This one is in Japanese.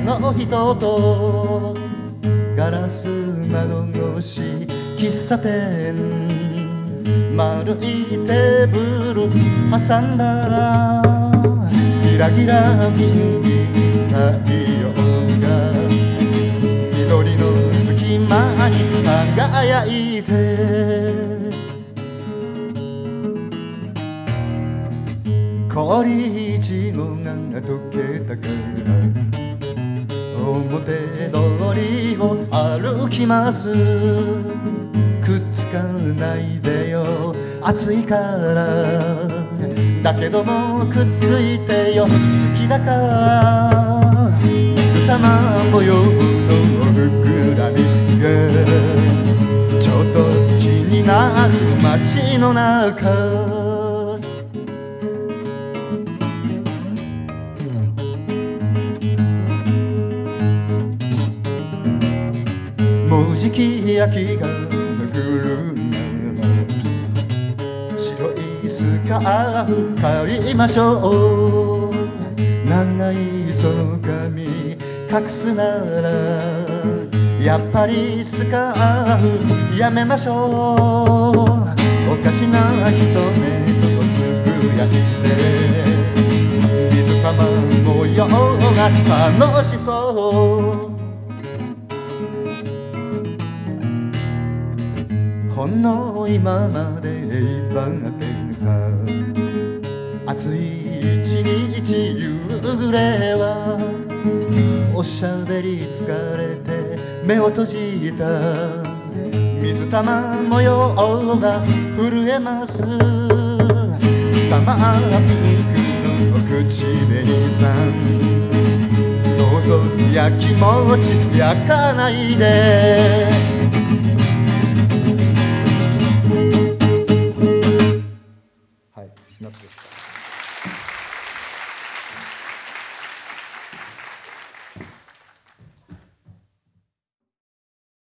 の人とガラス窓越し喫茶店丸いテーブル挟んだらギラギラギンギン太陽が緑の隙間に輝いて氷いちごが溶けたから表通りを歩きますくっつかないでよ暑いからだけどもくっついてよ好きだから水玉模様の膨らみがちょっと気になる街の中もうじき秋が来るなら白いスカーフ買いましょう長いその髪隠すならやっぱりスカーフやめましょうおかしな一目とつぶやいて水玉模様が楽しそうほんの今まで威張ってた暑い一日夕暮れはおしゃべり疲れて目を閉じた水玉模様が震えますサマーピンクの口紅さんどうぞやきもち焼かないではい、なって